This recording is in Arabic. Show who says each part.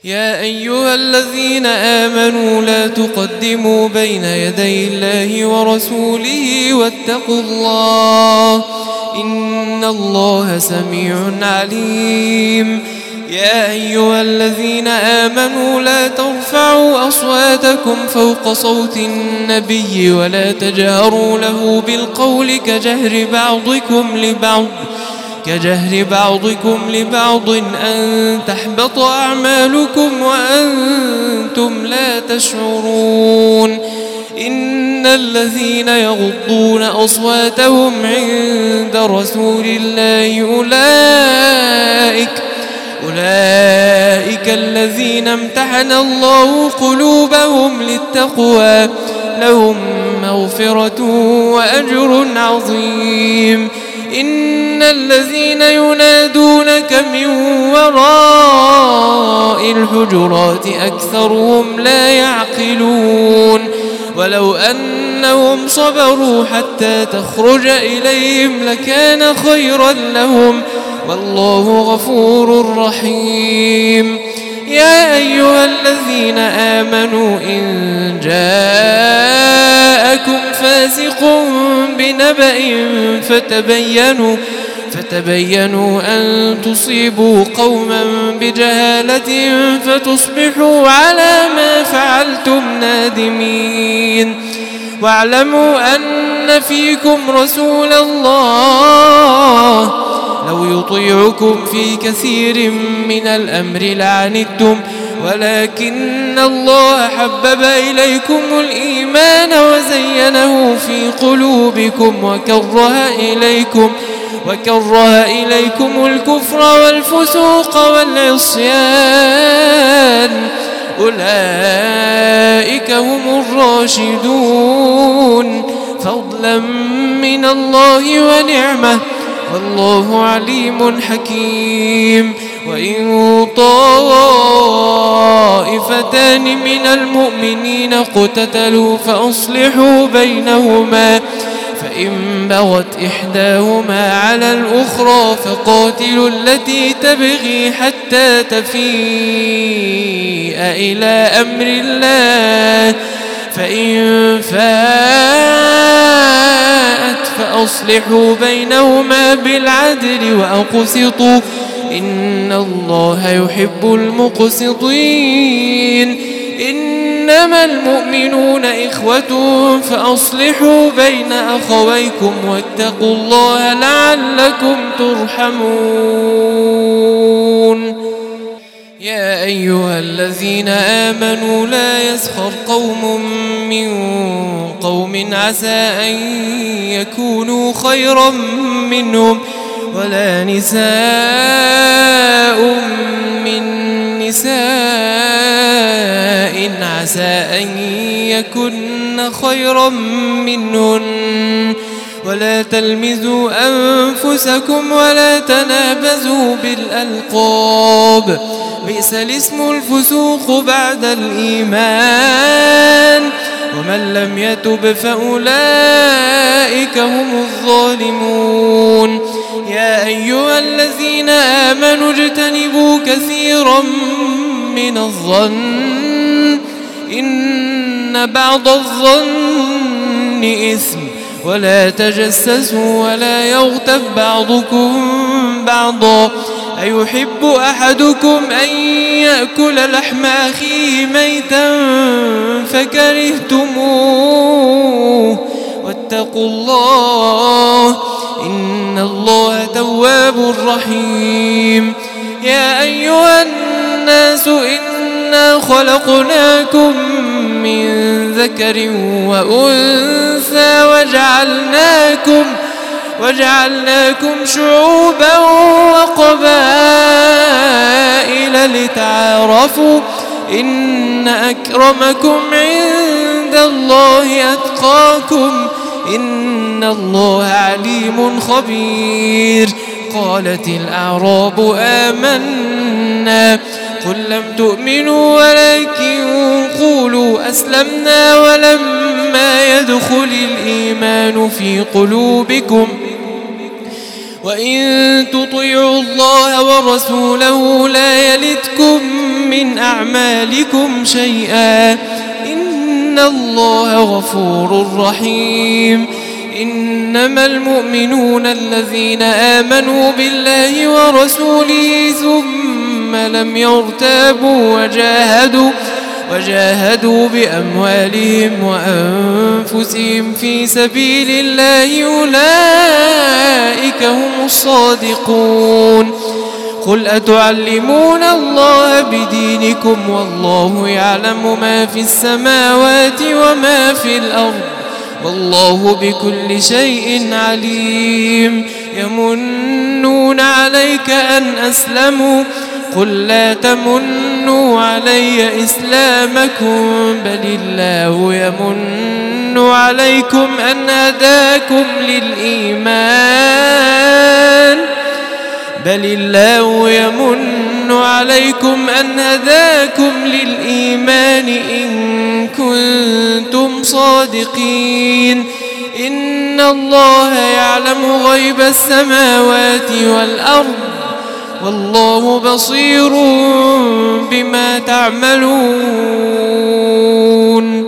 Speaker 1: يا أيها الذين آمنوا لا تقدموا بين يدي الله ورسوله واتقوا الله إن الله سميع عليم. يا أيها الذين آمنوا لا ترفعوا أصواتكم فوق صوت النبي ولا تجهروا له بالقول كجهر بعضكم لبعض أن تحبط أعمالكم وأنتم لا تشعرون. إن الذين يغضون أصواتهم عند رسول الله أولئك الذين امتحن الله قلوبهم للتقوى لهم مغفرة وأجر عظيم. إن الذين ينادونك من وراء الحجرات أكثرهم لا يعقلون. ولو أنهم صبروا حتى تخرج إليهم لكان خيرا لهم والله غفور رحيم. يا أيها الذين آمنوا إن جاءكم فاسق بنبأ فتبينوا أن تصيبوا قوما بجهالة فتصبحوا على ما فعلتم نادمين. واعلموا أن فيكم رسول الله لو يطيعكم في كثير من الأمر لعنتم ولكن الله حبب إليكم الإيمان وزينه في قلوبكم وكره إليكم الكفر والفسوق والعصيان أولئك هم الراشدون فضلا من الله ونعمة والله عليم حكيم. وإن طائفتان من المؤمنين اقتتلوا فأصلحوا بينهما فإن بغت إحداهما على الأخرى فقاتلوا التي تبغي حتى تفيء إلى أمر الله فإن فاءت فأصلحوا بينهما بالعدل وأقسطوا إن الله يحب المقسطين. إنما المؤمنون إخوة فأصلحوا بين أخويكم واتقوا الله لعلكم ترحمون. يا أيها الذين آمنوا لا يسخر قوم من قوم عسى أن يكونوا خيرا منهم ولا نساء من نساء عسى أن يكن خيرا منهن ولا تلمزوا أنفسكم ولا تنابزوا بالألقاب بئس الاسم الفسوق بعد الإيمان ومن لم يتب فأولئك هم الظالمون. يا أيها الذين آمنوا اجتنبوا كثيرا من الظن إن بعض الظن إثم ولا تجسسوا ولا يغتب بعضكم بعضا أيحب أحدكم أن يأكل لحم أخيه ميتا فكرهتموه واتقوا الله إن الله تواب رحيم. يا أيها الناس إنا خلقناكم من ذكر وأنثى وجعلناكم شعوبا وقبائل لتعارفوا إن أكرمكم عند الله أتقاكم إن الله عليم خبير. قالت الأعراب آمنا قل لم تؤمنوا ولكن قولوا أسلمنا ولما يدخل الإيمان في قلوبكم وإن تطيعوا الله ورسوله لا يلتكم من أعمالكم شيئا إن الله غفور رحيم إنما المؤمنون الذين آمنوا بالله ورسوله ثم لم يرتابوا وجاهدوا بأموالهم وأنفسهم في سبيل الله أولئك هم الصادقون قل أتعلمون الله بدينكم والله يعلم ما في السماوات وما في الأرض والله بكل شيء عليم يمنون عليك أن أسلموا قل لا تمنوا علي إسلامكم بل الله يمن عليكم أن هداكم للإيمان إن كنتم صادقين إن الله يعلم غيب السماوات والأرض والله بصير بما تعملون